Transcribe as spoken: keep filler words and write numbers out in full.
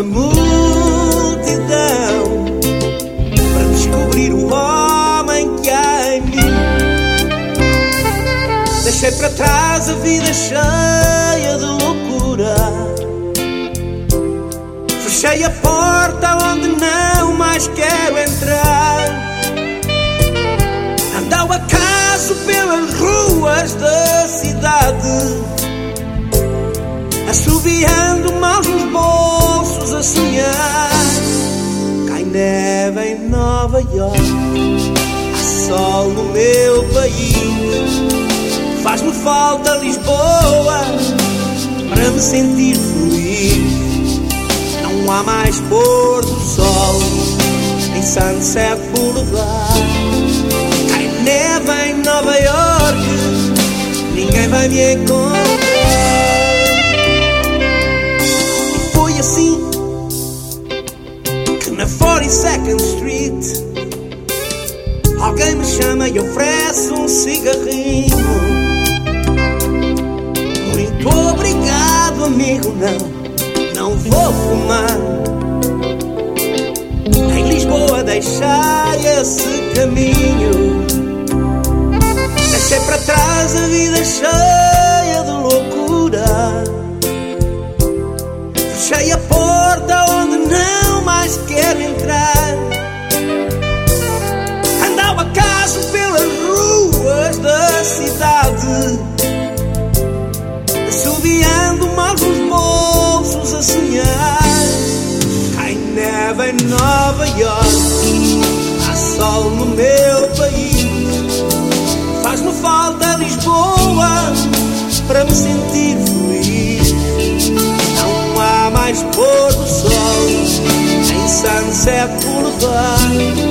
na multidão para descobrir o homem que há em mim. Deixei para trás a vida cheia de loucura, fechei a porta onde não mais quero entrar. Ando ao acaso pelas ruas da cidade, assobiando mãos nos bolsos a sonhar. Cai neve em Nova York, há sol no meu país. Faz-me falta Lisboa para me sentir feliz. Não há mais pôr do sol em Sunset Boulevard. Cai neve em Nova York, ninguém vai me encontrar. Foi assim que na forty-second Street alguém me chama e oferece um cigarrinho. Muito obrigado, amigo, não, não vou fumar. Em Lisboa deixei esse caminho. Deixei para trás a vida cheia de loucura, fechei a porta onde não mais quero entrar. Ando ao acaso pelas ruas da cidade, assobiando mãos nos bolsos a sonhar. Cai neve em Nova York, há sol no meu país. Faz-me falta Lisboa para me sentir feliz. Não há mais pôr do sol em Sunset Boulevard.